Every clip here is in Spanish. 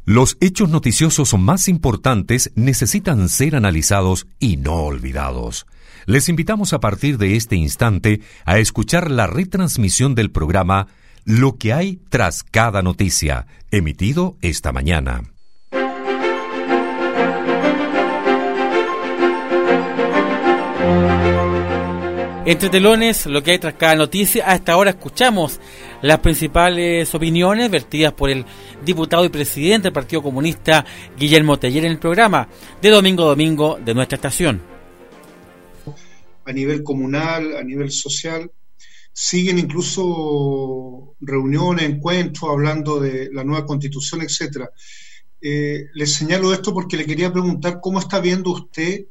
Los hechos noticiosos más importantes necesitan ser analizados y no olvidados. Les invitamos a partir de este instante a escuchar la retransmisión del programa Lo que hay tras cada noticia, emitido esta mañana. Entre telones, lo que hay tras cada noticia. A esta hora escuchamos las principales opiniones vertidas por el diputado y presidente del Partido Comunista, Guillermo Teller, en el programa de domingo a domingo de nuestra estación. A nivel comunal, a nivel social, siguen incluso reuniones, encuentros, hablando de la nueva constitución, etcétera. Les señalo esto porque le quería preguntar cómo está viendo usted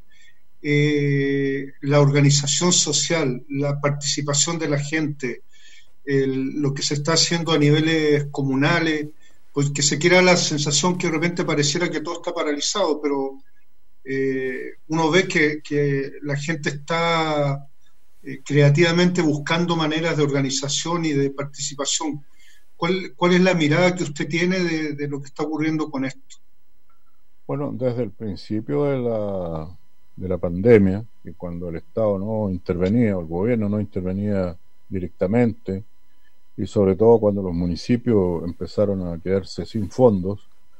la organización social, la participación de la gente, lo que se está haciendo a niveles comunales, pues que se quiera la sensación que de repente pareciera que todo está paralizado, pero uno ve que la gente está creativamente buscando maneras de organización y de participación. ¿Cuál es la mirada que usted tiene de lo que está ocurriendo con esto? Bueno, desde el principio de la pandemia, y cuando el Estado no intervenía, o el gobierno no intervenía directamente, y sobre todo cuando los municipios empezaron a quedarse sin fondos,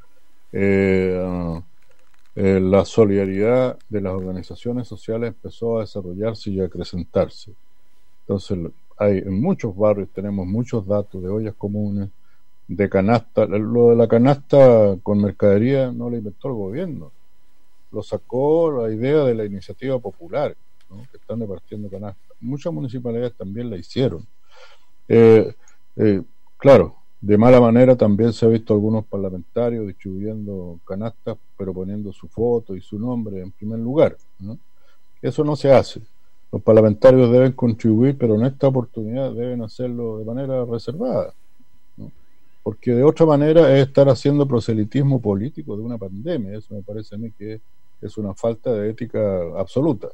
la solidaridad de las organizaciones sociales empezó a desarrollarse y a acrecentarse. Entonces, en muchos barrios tenemos muchos datos de ollas comunes, de canasta. Lo de la canasta con mercadería no lo inventó el gobierno, lo sacó la idea de la iniciativa popular, ¿no? Que están repartiendo canasta. Muchas municipalidades también la hicieron. Claro, de mala manera también se ha visto algunos parlamentarios distribuyendo canastas, pero poniendo su foto y su nombre en primer lugar, ¿no? Eso no se hace. Los parlamentarios deben contribuir, pero en esta oportunidad deben hacerlo de manera reservada, ¿no? Porque de otra manera es estar haciendo proselitismo político de una pandemia. Eso me parece a mí que es una falta de ética absoluta.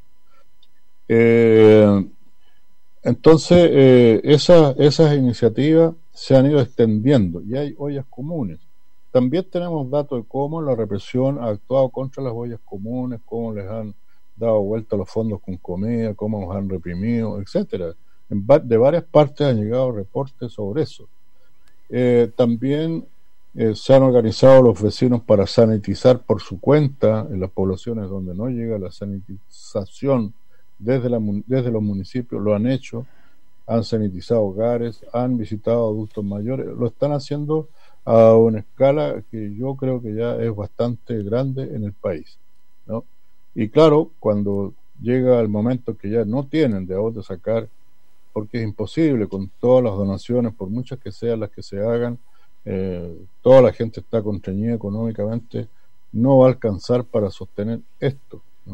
Entonces, esas iniciativas se han ido extendiendo y hay ollas comunes. También tenemos datos de cómo la represión ha actuado contra las ollas comunes, cómo les han dado vuelta los fondos con comida, cómo los han reprimido, etcétera. De varias partes han llegado reportes sobre eso. También se han organizado los vecinos para sanitizar por su cuenta en las poblaciones donde no llega la sanitización desde los municipios. Lo han hecho, han sanitizado hogares, han visitado adultos mayores, lo están haciendo a una escala que yo creo que ya es bastante grande en el país, ¿no? Y claro, cuando llega el momento que ya no tienen de dónde sacar, porque es imposible con todas las donaciones, por muchas que sean las que se hagan, toda la gente está constreñida económicamente, no va a alcanzar para sostener esto, ¿no?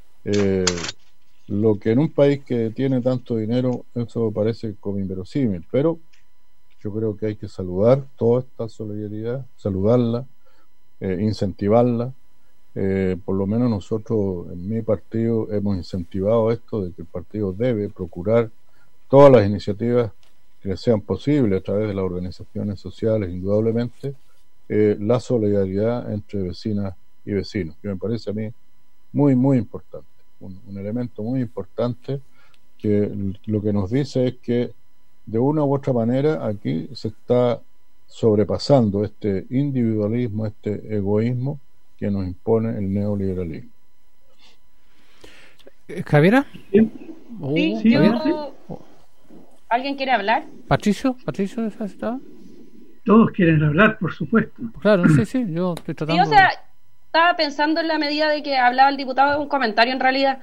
Lo que en un país que tiene tanto dinero, eso parece como inverosímil, pero yo creo que hay que saludar toda esta solidaridad, saludarla, incentivarla. Por lo menos nosotros en mi partido hemos incentivado esto de que el partido debe procurar todas las iniciativas que sean posibles a través de las organizaciones sociales, indudablemente, la solidaridad entre vecinas y vecinos, que me parece a mí muy, muy importante, un elemento muy importante que lo que nos dice es que de una u otra manera aquí se está sobrepasando este individualismo, este egoísmo que nos impone el neoliberalismo. ¿Javiera? Sí, yo... ¿Alguien quiere hablar? ¿Patricio está? Todos quieren hablar, por supuesto. Claro, sí, yo estoy tratando... Sí, o sea, estaba pensando en la medida de que hablaba el diputado, un comentario en realidad,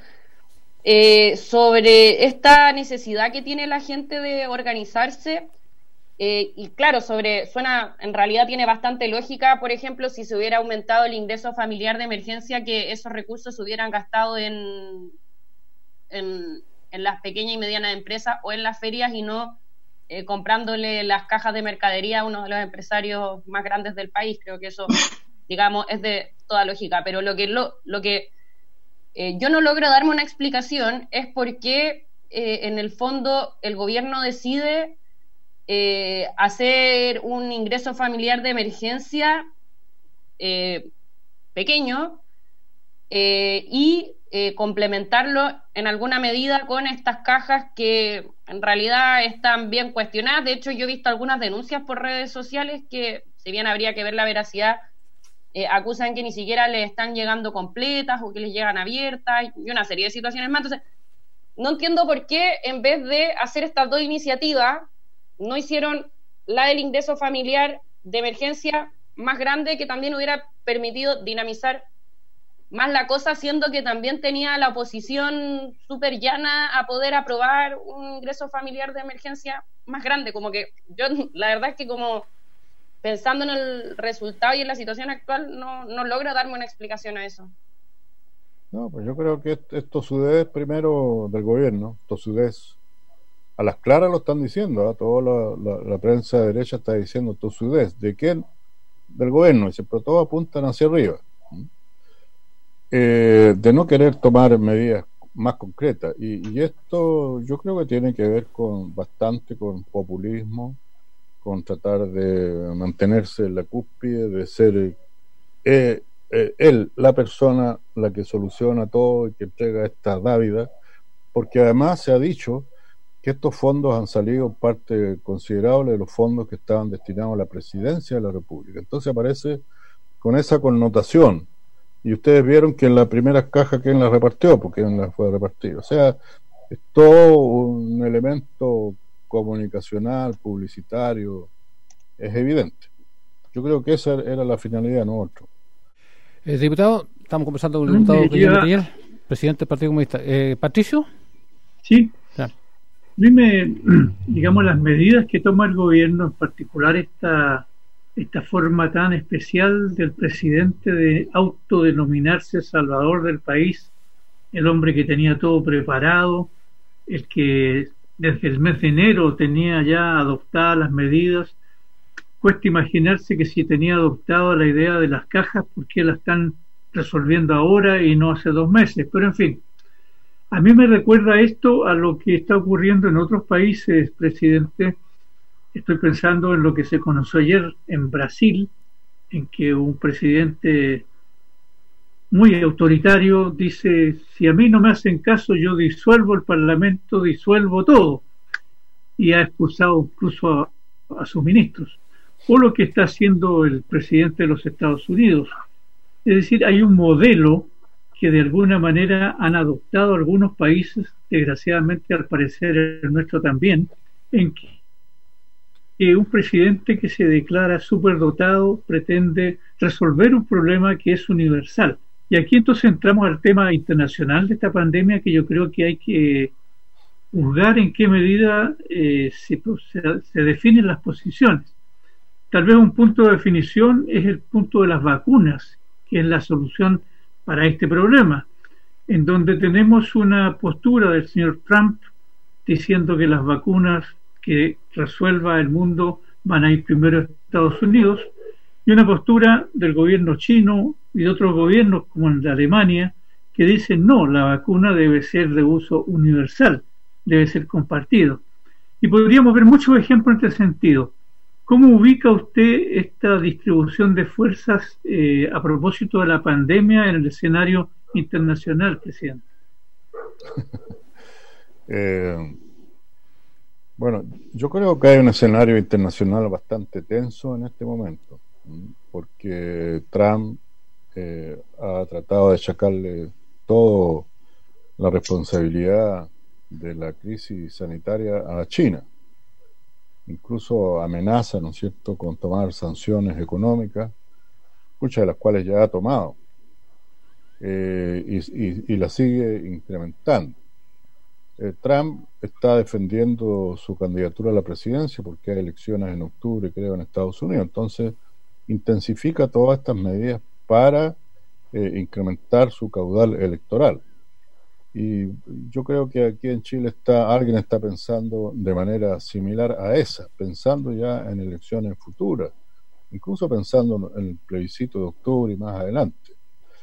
sobre esta necesidad que tiene la gente de organizarse, y claro, en realidad tiene bastante lógica, por ejemplo, si se hubiera aumentado el ingreso familiar de emergencia, que esos recursos se hubieran gastado en las pequeñas y medianas empresas o en las ferias y no comprándole las cajas de mercadería a uno de los empresarios más grandes del país. Creo que eso, digamos, es de toda lógica, pero lo que yo no logro darme una explicación es por qué en el fondo el gobierno decide hacer un ingreso familiar de emergencia pequeño, y complementarlo en alguna medida con estas cajas que en realidad están bien cuestionadas. De hecho, yo he visto algunas denuncias por redes sociales que, si bien habría que ver la veracidad, acusan que ni siquiera les están llegando completas o que les llegan abiertas y una serie de situaciones más. Entonces, no entiendo por qué en vez de hacer estas dos iniciativas no hicieron la del ingreso familiar de emergencia más grande, que también hubiera permitido dinamizar más la cosa, siendo que también tenía la oposición súper llana a poder aprobar un ingreso familiar de emergencia más grande. Como que yo, la verdad es que como pensando en el resultado y en la situación actual, no logro darme una explicación a eso. No, pues yo creo que esto sudez primero del gobierno, esto sudez a las claras lo están diciendo, ¿eh? Toda la prensa de derecha está diciendo esto sudez. ¿De quién? Del gobierno, y siempre todos apuntan hacia arriba. De no querer tomar medidas más concretas, y esto yo creo que tiene que ver bastante con populismo, con tratar de mantenerse en la cúspide, de ser él la persona la que soluciona todo y que entrega esta dávida, porque además se ha dicho que estos fondos han salido parte considerable de los fondos que estaban destinados a la presidencia de la República. Entonces aparece con esa connotación. Y ustedes vieron que en la primera caja ¿quién la repartió? Porque ¿quién la fue a repartir? O sea, es todo un elemento comunicacional, publicitario, es evidente. Yo creo que esa era la finalidad, no otro. Diputado, estamos conversando con el diputado Guillermo Montañer, presidente del Partido Comunista. ¿Patricio? Sí. Claro. Dime, digamos, las medidas que toma el gobierno, en particular esta forma tan especial del presidente de autodenominarse salvador del país, el hombre que tenía todo preparado, el que desde el mes de enero tenía ya adoptadas las medidas. Cuesta imaginarse que si tenía adoptado la idea de las cajas, ¿por qué la están resolviendo ahora y no hace 2 meses? Pero en fin, a mí me recuerda esto a lo que está ocurriendo en otros países, presidente. Estoy pensando en lo que se conoció ayer en Brasil, en que un presidente muy autoritario dice: si a mí no me hacen caso, yo disuelvo el Parlamento, disuelvo todo, y ha expulsado incluso a sus ministros. O lo que está haciendo el presidente de los Estados Unidos. Es decir, hay un modelo que de alguna manera han adoptado algunos países, desgraciadamente al parecer el nuestro también, en que un presidente que se declara superdotado pretende resolver un problema que es universal. Y aquí entonces entramos al tema internacional de esta pandemia, que yo creo que hay que juzgar en qué medida se definen las posiciones. Tal vez un punto de definición es el punto de las vacunas, que es la solución para este problema, en donde tenemos una postura del señor Trump diciendo que las vacunas que resuelva el mundo van a ir primero a Estados Unidos, y una postura del gobierno chino y de otros gobiernos como el de Alemania, que dicen no, la vacuna debe ser de uso universal, debe ser compartido. Y podríamos ver muchos ejemplos en este sentido. ¿Cómo ubica usted esta distribución de fuerzas a propósito de la pandemia en el escenario internacional, presidente? Bueno, yo creo que hay un escenario internacional bastante tenso en este momento, porque Trump ha tratado de achacarle toda la responsabilidad de la crisis sanitaria a China. Incluso amenaza, ¿no es cierto?, con tomar sanciones económicas, muchas de las cuales ya ha tomado, y las sigue incrementando. Trump está defendiendo su candidatura a la presidencia porque hay elecciones en octubre, creo, en Estados Unidos. Entonces, intensifica todas estas medidas para incrementar su caudal electoral. Y yo creo que aquí en Chile alguien está pensando de manera similar a esa, pensando ya en elecciones futuras, incluso pensando en el plebiscito de octubre y más adelante.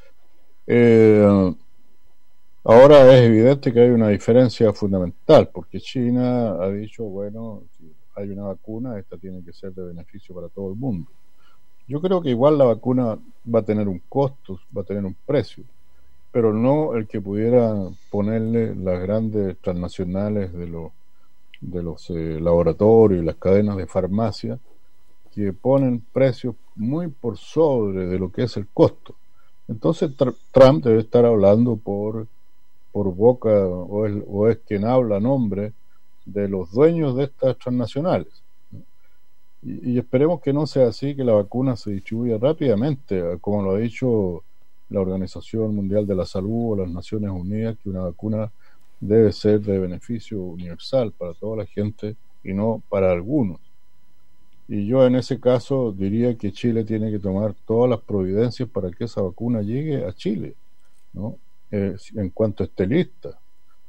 Ahora es evidente que hay una diferencia fundamental, porque China ha dicho, bueno, si hay una vacuna, esta tiene que ser de beneficio para todo el mundo. Yo creo que igual la vacuna va a tener un costo, va a tener un precio, pero no el que pudiera ponerle las grandes transnacionales de los laboratorios y las cadenas de farmacia, que ponen precios muy por sobre de lo que es el costo. Entonces Trump debe estar hablando por boca, o es quien habla a nombre de los dueños de estas transnacionales. Y esperemos que no sea así, que la vacuna se distribuya rápidamente, como lo ha dicho la Organización Mundial de la Salud o las Naciones Unidas, que una vacuna debe ser de beneficio universal para toda la gente y no para algunos. Y yo en ese caso diría que Chile tiene que tomar todas las providencias para que esa vacuna llegue a Chile, ¿no? En cuanto esté lista.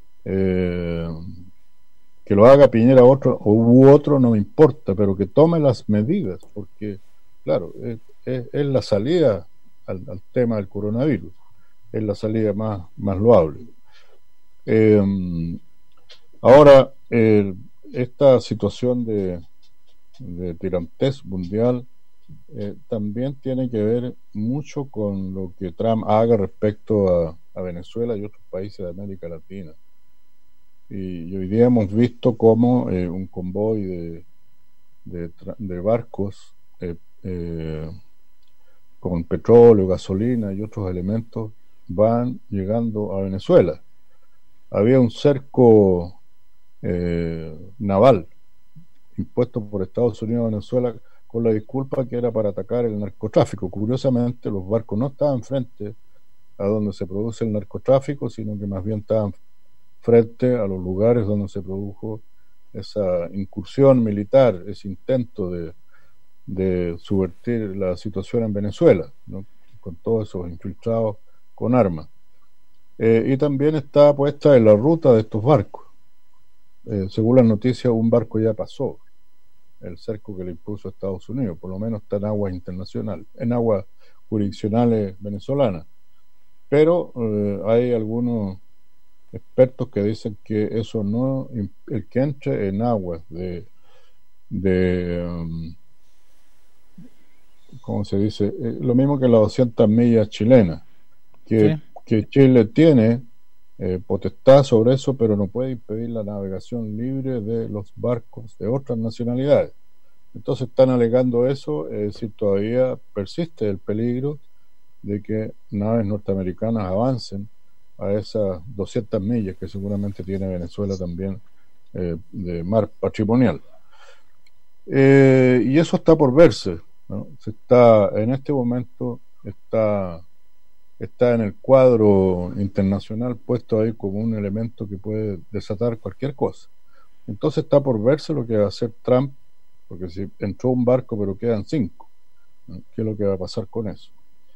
Que lo haga Piñera u otro no me importa, pero que tome las medidas, porque claro, es la salida al tema del coronavirus, es la salida más loable. Ahora, esta situación de tirantez mundial también tiene que ver mucho con lo que Trump haga respecto a Venezuela y otros países de América Latina. Y hoy día hemos visto cómo un convoy de barcos con petróleo, gasolina y otros elementos van llegando a Venezuela. Había un cerco naval impuesto por Estados Unidos a Venezuela con la disculpa que era para atacar el narcotráfico. Curiosamente, los barcos no estaban frente a donde se produce el narcotráfico, sino que más bien estaban frente a los lugares donde se produjo esa incursión militar, ese intento de subvertir la situación en Venezuela, ¿no? Con todos esos infiltrados con armas. Y también está puesta en la ruta de estos barcos. Según las noticias, un barco ya pasó el cerco que le impuso Estados Unidos, por lo menos está en aguas internacionales, en aguas jurisdiccionales venezolanas. Pero hay algunos expertos que dicen que eso no, el que entre en aguas ¿cómo se dice? Lo mismo que las 200 millas chilenas, que Chile tiene potestad sobre eso, pero no puede impedir la navegación libre de los barcos de otras nacionalidades. Entonces están alegando eso, es decir, todavía persiste el peligro de que naves norteamericanas avancen a esas 200 millas que seguramente tiene Venezuela también de mar patrimonial. Y eso está por verse, ¿no? En este momento está en el cuadro internacional puesto ahí como un elemento que puede desatar cualquier cosa. Entonces está por verse lo que va a hacer Trump, porque si entró un barco pero quedan 5, ¿no? ¿Qué es lo que va a pasar con eso?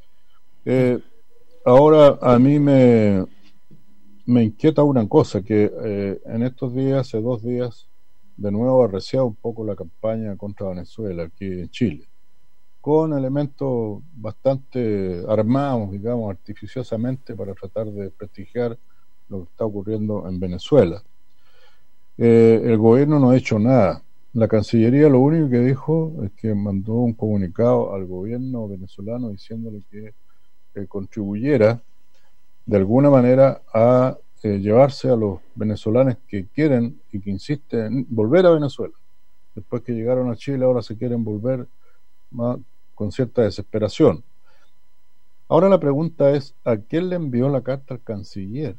Ahora a mí me inquieta una cosa, que en estos días, hace 2 días, de nuevo arreciado un poco la campaña contra Venezuela aquí en Chile, con elementos bastante armados, digamos, artificiosamente para tratar de prestigiar lo que está ocurriendo en Venezuela. El gobierno no ha hecho nada. La Cancillería lo único que dijo es que mandó un comunicado al gobierno venezolano diciéndole que contribuyera de alguna manera a llevarse a los venezolanos que quieren y que insisten en volver a Venezuela. Después que llegaron a Chile, ahora se quieren volver con cierta desesperación. Ahora la pregunta es, ¿a quién le envió la carta al canciller?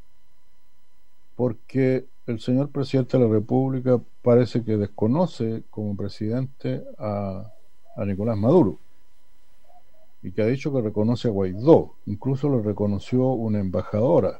Porque el señor presidente de la República parece que desconoce como presidente a Nicolás Maduro, y que ha dicho que reconoce a Guaidó, incluso lo reconoció una embajadora.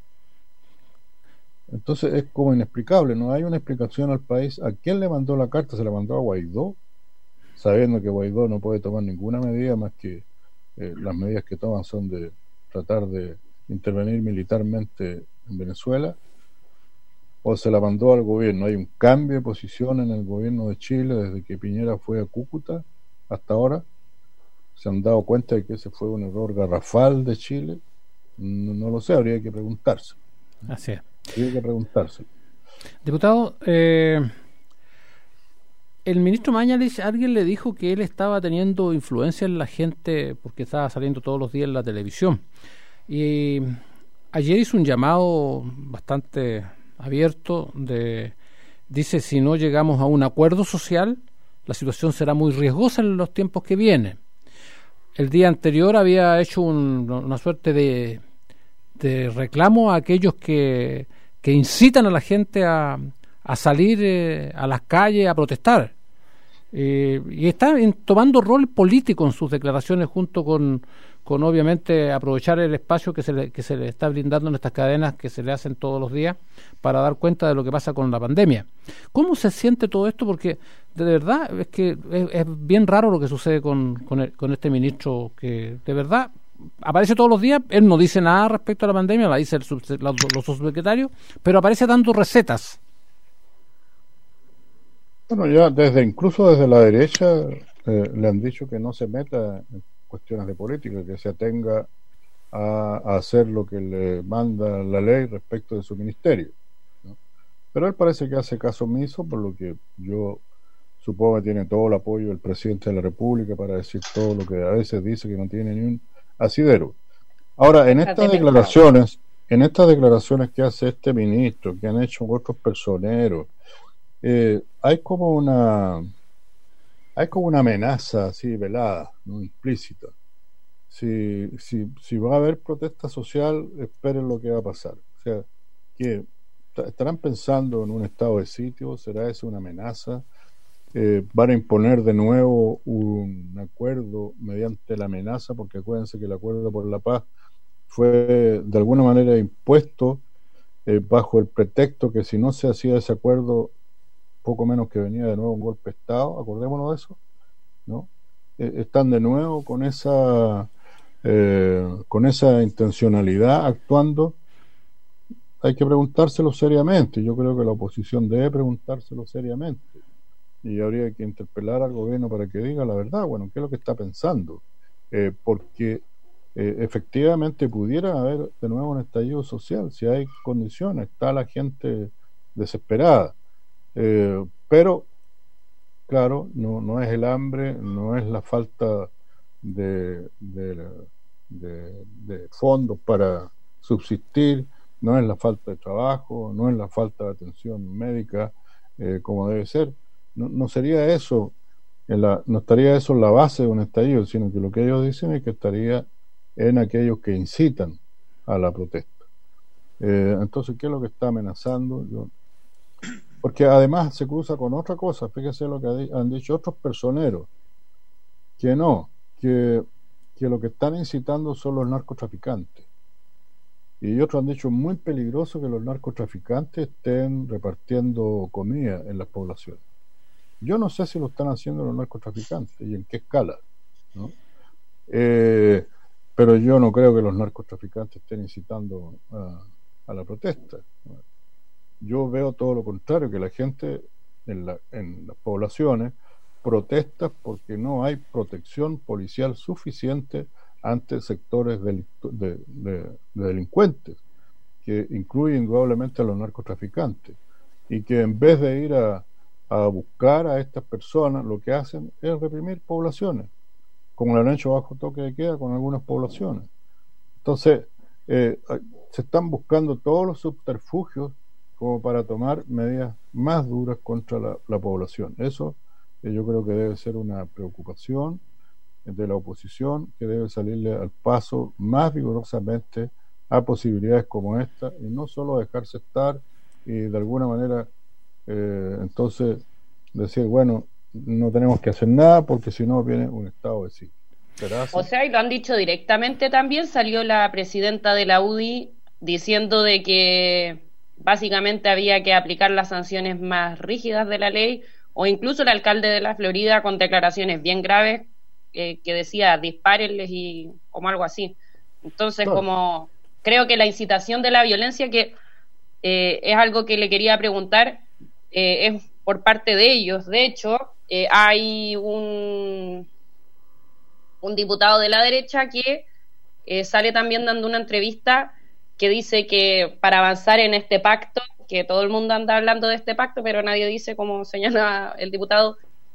Entonces es como inexplicable, no hay una explicación al país. ¿A quién le mandó la carta? ¿Se la mandó a Guaidó? Sabiendo que Guaidó no puede tomar ninguna medida más que las medidas que toman son de tratar de intervenir militarmente en Venezuela, o se la mandó al gobierno. Hay un cambio de posición en el gobierno de Chile desde que Piñera fue a Cúcuta hasta ahora. ¿Se han dado cuenta de que ese fue un error garrafal de Chile? No lo sé, habría que preguntarse. Así es. Habría que preguntarse. Diputado, el ministro Mañalich, alguien le dijo que él estaba teniendo influencia en la gente porque estaba saliendo todos los días en la televisión. Y ayer hizo un llamado bastante abierto dice, si no llegamos a un acuerdo social, la situación será muy riesgosa en los tiempos que vienen. El día anterior había hecho una suerte de reclamo a aquellos que incitan a la gente a salir a las calles a protestar. Y está tomando rol político en sus declaraciones, junto con obviamente aprovechar el espacio que se le está brindando en estas cadenas que se le hacen todos los días para dar cuenta de lo que pasa con la pandemia. ¿Cómo se siente todo esto? Porque de verdad es que es bien raro lo que sucede con este ministro, que de verdad aparece todos los días. Él no dice nada respecto a la pandemia, la dice los subsecretarios, pero aparece dando recetas. Bueno, ya incluso desde la derecha le han dicho que no se meta en cuestiones de política, que se atenga a hacer lo que le manda la ley respecto de su ministerio, ¿no? Pero él parece que hace caso omiso, por lo que yo supongo que tiene todo el apoyo del presidente de la República para decir todo lo que a veces dice, que no tiene ni un asidero. Ahora, en estas declaraciones que hace este ministro, que han hecho otros personeros, hay como una amenaza así velada, ¿no? Implícita. Si va a haber protesta social, esperen lo que va a pasar. O sea, que estarán pensando en un estado de sitio. ¿Será eso una amenaza? ¿Van a imponer de nuevo un acuerdo mediante la amenaza? Porque acuérdense que el acuerdo por la paz fue de alguna manera impuesto bajo el pretexto que si no se hacía ese acuerdo, poco menos que venía de nuevo un golpe de Estado. Acordémonos de eso, ¿no? Están de nuevo con esa intencionalidad actuando. Hay que preguntárselo seriamente. Yo creo que la oposición debe preguntárselo seriamente, y habría que interpelar al gobierno para que diga la verdad. Bueno, ¿qué es lo que está pensando? Porque efectivamente pudiera haber de nuevo un estallido social si hay condiciones. Está la gente desesperada. Pero claro, no es el hambre, no es la falta de fondos para subsistir, no es la falta de trabajo, no es la falta de atención médica como debe ser. No sería eso, no estaría eso en la base de un estallido, sino que lo que ellos dicen es que estaría en aquellos que incitan a la protesta. Entonces, ¿qué es lo que está amenazando? Porque además se cruza con otra cosa. Fíjese lo que han dicho otros personeros, que lo que están incitando son los narcotraficantes. Y otros han dicho muy peligroso que los narcotraficantes estén repartiendo comida en las poblaciones. Yo no sé si lo están haciendo los narcotraficantes y en qué escala, ¿no? Pero yo no creo que los narcotraficantes estén incitando a la protesta. Yo veo todo lo contrario, que la gente en las poblaciones protesta porque no hay protección policial suficiente ante sectores de delincuentes, que incluye indudablemente a los narcotraficantes, y que en vez de ir a buscar a estas personas, lo que hacen es reprimir poblaciones, como lo han hecho bajo toque de queda con algunas poblaciones. Entonces, se están buscando todos los subterfugios como para tomar medidas más duras contra la población. Eso yo creo que debe ser una preocupación de la oposición, que debe salirle al paso más vigorosamente a posibilidades como esta, y no solo dejarse estar y de alguna manera entonces decir, bueno, no tenemos que hacer nada porque si no viene un estado de sitio. O sea, y lo han dicho directamente también. Salió la presidenta de la UDI diciendo de que básicamente había que aplicar las sanciones más rígidas de la ley, o incluso el alcalde de la Florida con declaraciones bien graves que decía dispárenles y como algo así. Entonces, como creo que la incitación de la violencia, que es algo que le quería preguntar, es por parte de ellos. De hecho, hay un diputado de la derecha que sale también dando una entrevista que dice que para avanzar en este pacto, que todo el mundo anda hablando de este pacto, pero nadie dice, como señala el diputado,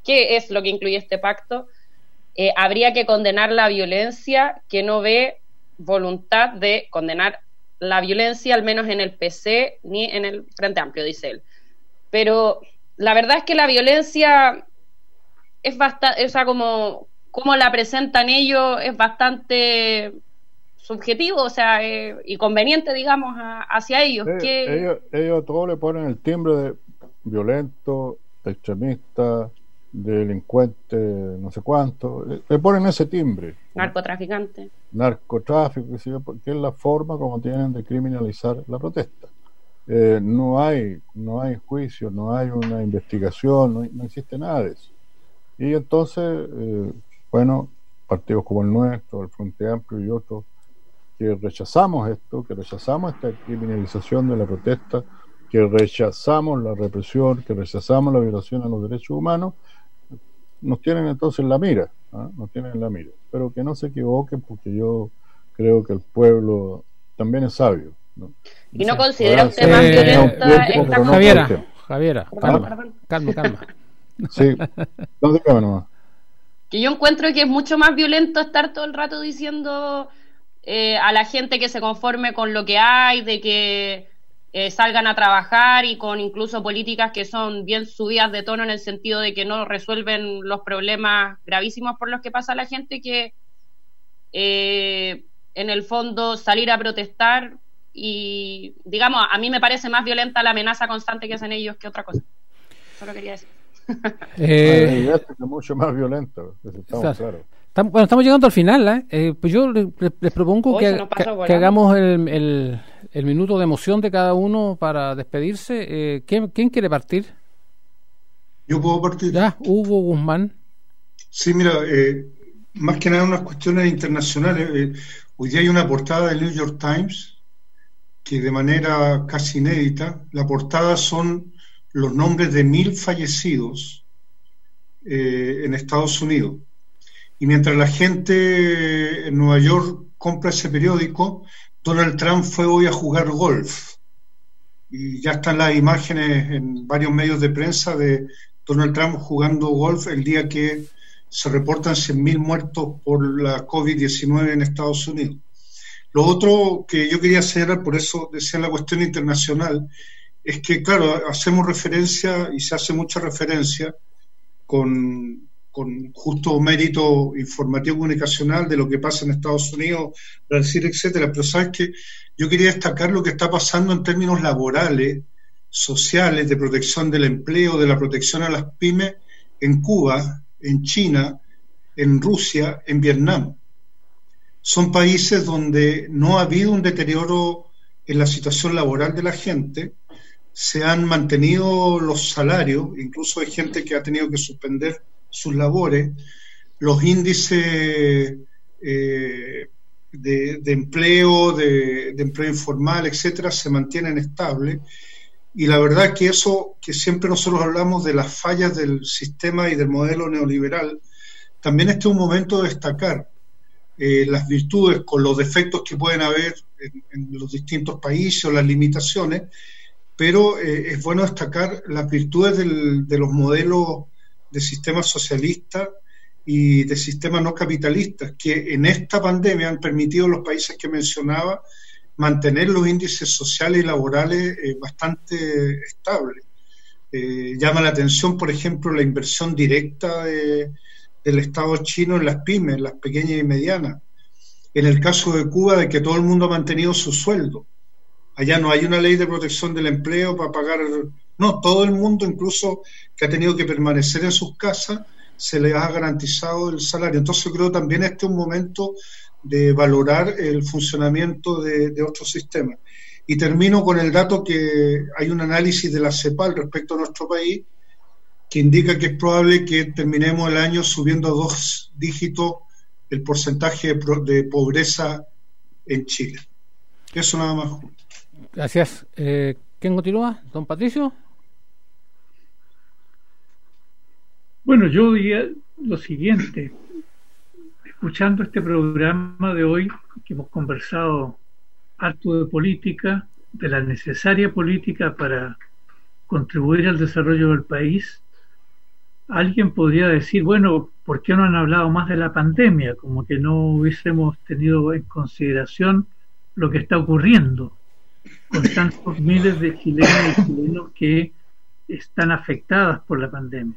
qué es lo que incluye este pacto, habría que condenar la violencia, que no ve voluntad de condenar la violencia, al menos en el PC ni en el Frente Amplio, dice él. Pero la verdad es que la violencia es bastante, o sea, como la presentan ellos, es bastante subjetivo, o sea, y conveniente, digamos, hacia ellos. Ellos a todo le ponen el timbre de violento, extremista, delincuente, no sé cuánto, le ponen ese timbre. Narcotráfico, que es la forma como tienen de criminalizar la protesta. No hay juicio, no hay una investigación, no existe nada de eso. Y entonces, partidos como el nuestro, el Frente Amplio y otros, que rechazamos esto, que rechazamos esta criminalización de la protesta, que rechazamos la represión, que rechazamos la violación a los derechos humanos, nos tienen entonces en la mira, nos tienen en la mira. Pero que no se equivoquen, porque yo creo que el pueblo también es sabio, ¿no? ¿Y no considera usted más violenta esta Javiera, calma. Sí, no, dígame nomás. Que yo encuentro que es mucho más violento estar todo el rato diciendo a la gente que se conforme con lo que hay, de que salgan a trabajar, y con incluso políticas que son bien subidas de tono en el sentido de que no resuelven los problemas gravísimos por los que pasa la gente, que en el fondo salir a protestar. Y digamos, a mí me parece más violenta la amenaza constante que hacen ellos que otra cosa. Solo quería decir. Es mucho más violento, claro. Estamos llegando al final, pues yo les propongo que hagamos el minuto de emoción de cada uno para despedirse. ¿Quién quiere partir? Yo puedo partir. Ya, Hugo Guzmán. Sí, mira, más que nada unas cuestiones internacionales. Hoy día hay una portada del New York Times que de manera casi inédita, la portada son los nombres de 1.000 fallecidos en Estados Unidos. Y mientras la gente en Nueva York compra ese periódico, Donald Trump fue hoy a jugar golf. Y ya están las imágenes en varios medios de prensa de Donald Trump jugando golf el día que se reportan 100.000 muertos por la COVID-19 en Estados Unidos. Lo otro que yo quería señalar, por eso decía la cuestión internacional, es que, claro, hacemos referencia y se hace mucha referencia con justo mérito informativo comunicacional de lo que pasa en Estados Unidos, Brasil, etcétera, pero sabes que yo quería destacar lo que está pasando en términos laborales, sociales, de protección del empleo, de la protección a las pymes en Cuba, en China, en Rusia, en Vietnam. Son países donde no ha habido un deterioro en la situación laboral de la gente, se han mantenido los salarios, incluso hay gente que ha tenido que suspender sus labores, los índices de empleo, de empleo informal, etcétera, se mantienen estables, y la verdad es que eso, que siempre nosotros hablamos de las fallas del sistema y del modelo neoliberal, también este es un momento de destacar las virtudes con los defectos que pueden haber en los distintos países o las limitaciones, pero es bueno destacar las virtudes de los modelos de sistemas socialistas y de sistemas no capitalistas, que en esta pandemia han permitido a los países que mencionaba mantener los índices sociales y laborales bastante estables. Llama la atención, por ejemplo, la inversión directa del Estado chino en las pymes, las pequeñas y medianas. En el caso de Cuba, de que todo el mundo ha mantenido su sueldo. Allá no hay una ley de protección del empleo para pagar. No, todo el mundo, incluso que ha tenido que permanecer en sus casas, se les ha garantizado el salario. Entonces creo también este es un momento de valorar el funcionamiento de otros sistemas. Y termino con el dato que hay un análisis de la CEPAL respecto a nuestro país que indica que es probable que terminemos el año subiendo a 2 dígitos el porcentaje de pobreza en Chile. Eso nada más. Gracias. ¿Quién continúa? ¿Don Patricio? Bueno, yo diría lo siguiente. Escuchando este programa de hoy, que hemos conversado harto de política, de la necesaria política para contribuir al desarrollo del país, alguien podría decir, bueno, ¿por qué no han hablado más de la pandemia? Como que no hubiésemos tenido en consideración lo que está ocurriendo con tantos miles de chilenas y chilenos que están afectadas por la pandemia.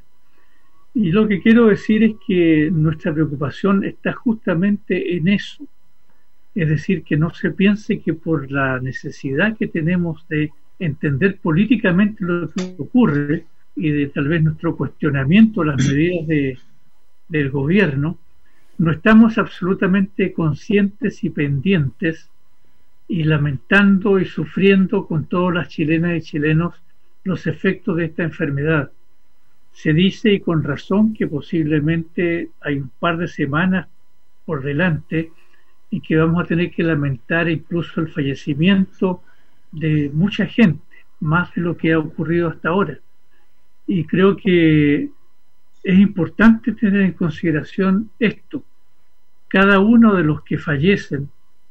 Y lo que quiero decir es que nuestra preocupación está justamente en eso. Es decir, que no se piense que por la necesidad que tenemos de entender políticamente lo que ocurre y de tal vez nuestro cuestionamiento a las medidas del gobierno, no estamos absolutamente conscientes y pendientes y lamentando y sufriendo con todas las chilenas y chilenos los efectos de esta enfermedad. Se dice, y con razón, que posiblemente hay un par de semanas por delante y que vamos a tener que lamentar incluso el fallecimiento de mucha gente, más de lo que ha ocurrido hasta ahora. Y creo que es importante tener en consideración esto. Cada uno de los que fallecen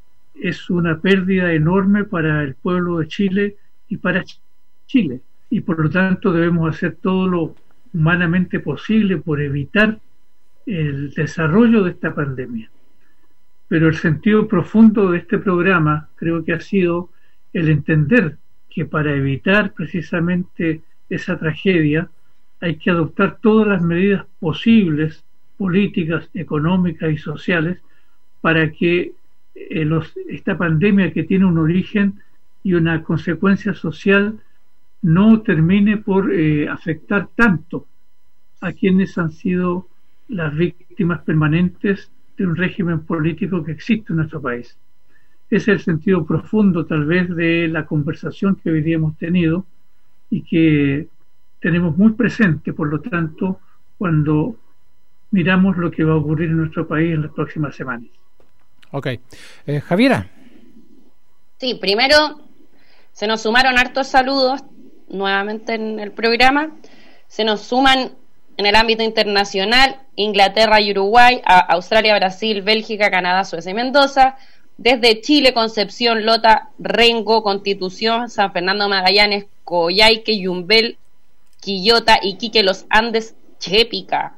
es una pérdida enorme para el pueblo de Chile y para Chile. Y por lo tanto debemos hacer todo lo humanamente posible por evitar el desarrollo de esta pandemia. Pero el sentido profundo de este programa creo que ha sido el entender que para evitar precisamente esa tragedia hay que adoptar todas las medidas posibles, políticas, económicas y sociales, para que esta pandemia, que tiene un origen y una consecuencia social, no termine por afectar tanto a quienes han sido las víctimas permanentes de un régimen político que existe en nuestro país. Ese es el sentido profundo, tal vez, de la conversación que hoy día hemos tenido y que tenemos muy presente, por lo tanto, cuando miramos lo que va a ocurrir en nuestro país en las próximas semanas. Ok. Javiera. Sí, primero se nos sumaron hartos saludos nuevamente en el programa. Se nos suman en el ámbito internacional Inglaterra y Uruguay, Australia, Brasil, Bélgica, Canadá, Suecia y Mendoza. Desde Chile, Concepción, Lota, Rengo, Constitución, San Fernando Magallanes, Coyhaique, Yumbel, Quillota, Iquique, Los Andes, Chépica.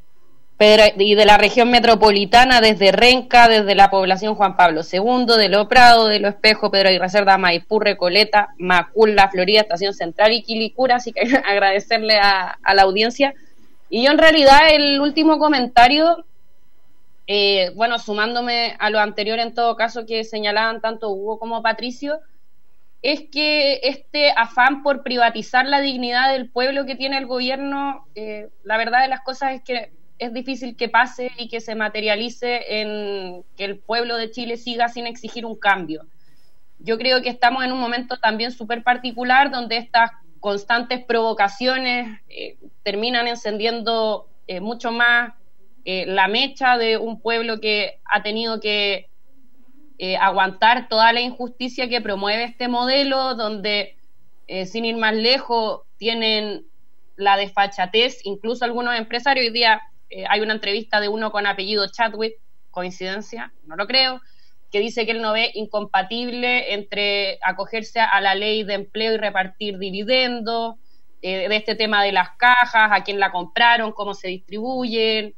Y de la región metropolitana, desde Renca, desde la población Juan Pablo II, de Lo Prado, de Lo Espejo, Pedro Aguirre Cerda, Maipú, Recoleta, Macul, La Florida, Estación Central y Quilicura. Así que agradecerle a la audiencia. Y yo, en realidad, el último comentario, bueno, sumándome a lo anterior en todo caso que señalaban tanto Hugo como Patricio, es que este afán por privatizar la dignidad del pueblo que tiene el gobierno, la verdad de las cosas es que es difícil que pase y que se materialice en que el pueblo de Chile siga sin exigir un cambio. Yo creo que estamos en un momento también súper particular donde estas constantes provocaciones terminan encendiendo mucho más la mecha de un pueblo que ha tenido que aguantar toda la injusticia que promueve este modelo, donde sin ir más lejos tienen la desfachatez, incluso algunos empresarios. Hoy día hay una entrevista de uno con apellido Chadwick, coincidencia, no lo creo, que dice que él no ve incompatible entre acogerse a la ley de empleo y repartir dividendos, de este tema de las cajas, a quién la compraron, cómo se distribuyen,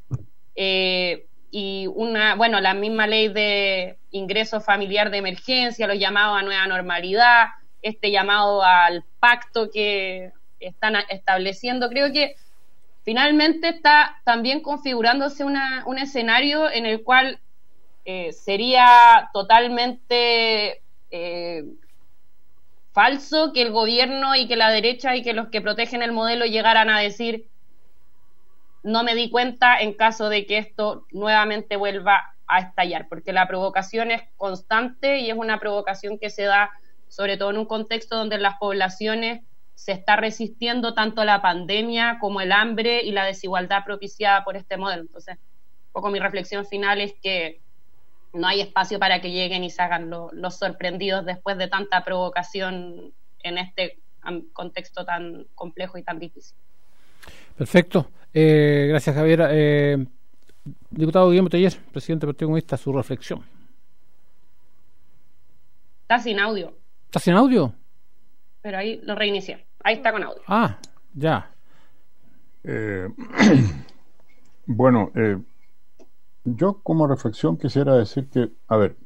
y la misma ley de ingreso familiar de emergencia, los llamados a nueva normalidad, este llamado al pacto que están estableciendo. Creo que finalmente está también configurándose un escenario en el cual sería totalmente falso que el gobierno y que la derecha y que los que protegen el modelo llegaran a decir: no me di cuenta, en caso de que esto nuevamente vuelva a estallar, porque la provocación es constante y es una provocación que se da sobre todo en un contexto donde las poblaciones se está resistiendo tanto la pandemia como el hambre y la desigualdad propiciada por este modelo. Entonces, un poco mi reflexión final es que no hay espacio para que lleguen y se hagan los sorprendidos después de tanta provocación en este contexto tan complejo y tan difícil. Perfecto. Gracias, Javier. Diputado Guillermo Teller, presidente del Partido Comunista, su reflexión. Está sin audio. ¿Está sin audio? Pero ahí lo reinicié. Ahí está con audio. Ah, ya. Bueno, yo como reflexión quisiera decir que, a ver,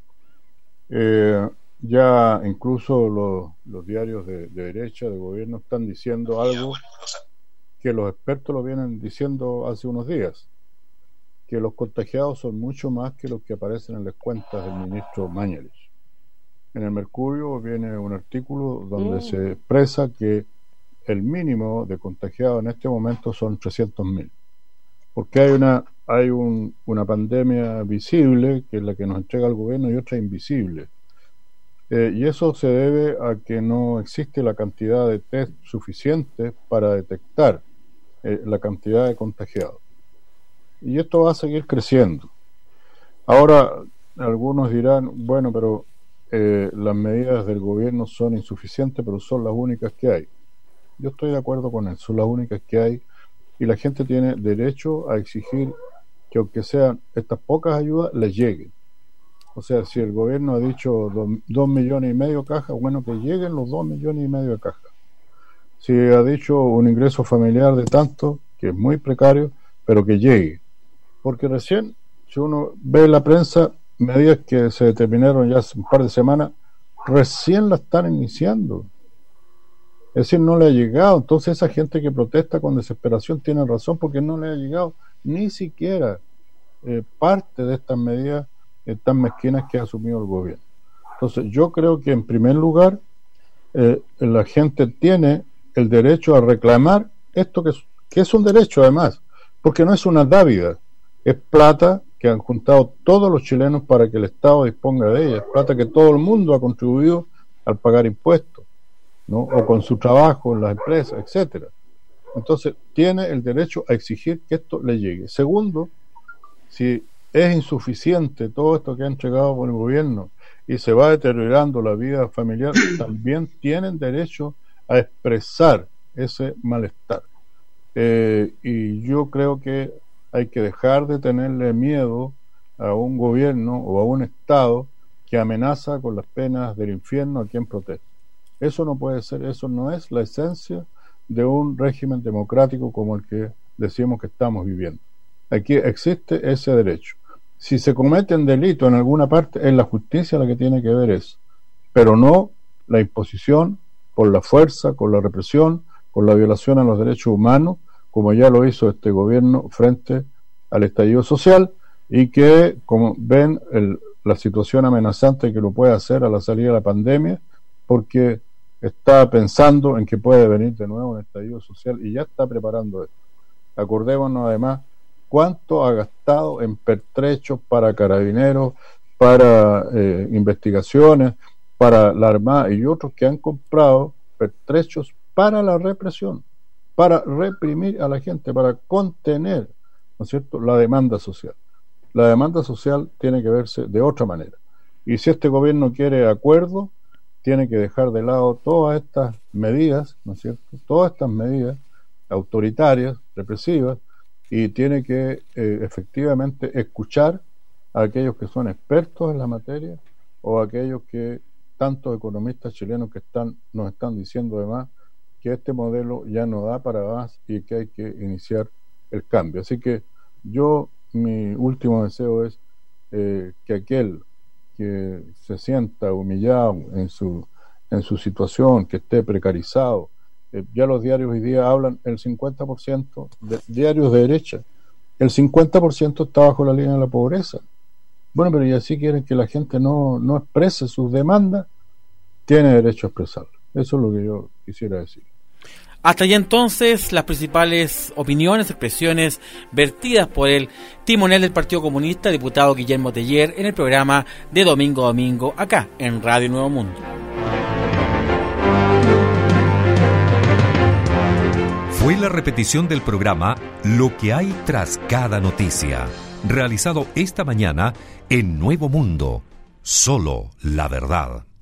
ya incluso los diarios de derecha, de gobierno, están diciendo algo que los expertos lo vienen diciendo hace unos días, que los contagiados son mucho más que los que aparecen en las cuentas del ministro Mañalich. En el Mercurio viene un artículo donde se expresa que el mínimo de contagiados en este momento son 300.000, porque hay una pandemia visible, que es la que nos entrega el gobierno, y otra invisible. Y eso se debe a que no existe la cantidad de test suficiente para detectar la cantidad de contagiados. Y esto va a seguir creciendo. Ahora, algunos dirán, bueno, pero las medidas del gobierno son insuficientes, pero son las únicas que hay. Yo estoy de acuerdo con eso, son las únicas que hay, y la gente tiene derecho a exigir que aunque sean estas pocas ayudas, les lleguen. O sea, si el gobierno ha dicho 2,5 millones de cajas, bueno, que lleguen los 2,5 millones de cajas. Si ha dicho un ingreso familiar de tanto, que es muy precario, pero que llegue. Porque recién, si uno ve la prensa, medidas que se determinaron ya hace un par de semanas, recién la están iniciando. Es decir, no le ha llegado. Entonces esa gente que protesta con desesperación tiene razón, porque no le ha llegado ni siquiera parte de estas medidas tan mezquinas que ha asumido el gobierno. Entonces yo creo que en primer lugar la gente tiene el derecho a reclamar esto, que es un derecho además, porque no es una dávida, es plata que han juntado todos los chilenos para que el Estado disponga de ella, es plata que todo el mundo ha contribuido al pagar impuestos, ¿no? O con su trabajo en las empresas, etcétera. Entonces tiene el derecho a exigir que esto le llegue. Segundo, si es insuficiente todo esto que ha entregado por el gobierno y se va deteriorando la vida familiar, también tienen derecho a expresar ese malestar. Y yo creo que hay que dejar de tenerle miedo a un gobierno o a un Estado que amenaza con las penas del infierno a quien protesta. Eso no puede ser, eso no es la esencia de un régimen democrático como el que decimos que estamos viviendo. Aquí existe ese derecho. Si se cometen delitos en alguna parte, es la justicia la que tiene que ver eso, pero no la imposición por la fuerza, con la represión, con la violación a los derechos humanos, como ya lo hizo este gobierno frente al estallido social, y que, como ven, la situación amenazante que lo puede hacer a la salida de la pandemia, porque está pensando en que puede venir de nuevo un estallido social y ya está preparando esto. Acordémonos además cuánto ha gastado en pertrechos para carabineros, para investigaciones, para la Armada y otros que han comprado pertrechos para la represión, para reprimir a la gente, para contener, ¿no es cierto?, la demanda social. La demanda social tiene que verse de otra manera. Y si este gobierno quiere acuerdo, tiene que dejar de lado todas estas medidas, ¿no es cierto?, todas estas medidas autoritarias, represivas, y tiene que efectivamente escuchar a aquellos que son expertos en la materia o a aquellos que tantos economistas chilenos que nos están diciendo además que este modelo ya no da para más y que hay que iniciar el cambio. Así que mi último deseo es que aquel que se sienta humillado en su situación, que esté precarizado, ya los diarios hoy día hablan, el 50% de diarios de derecha, el 50% está bajo la línea de la pobreza. Bueno, pero y así quieren que la gente no exprese sus demandas, tiene derecho a expresarlo. Eso es lo que yo quisiera decir. Hasta allá entonces las principales opiniones, expresiones vertidas por el timonel del Partido Comunista, diputado Guillermo Teller, en el programa de Domingo a Domingo, acá en Radio Nuevo Mundo. Fue la repetición del programa Lo que hay tras cada noticia, realizado esta mañana en Nuevo Mundo. Solo la verdad.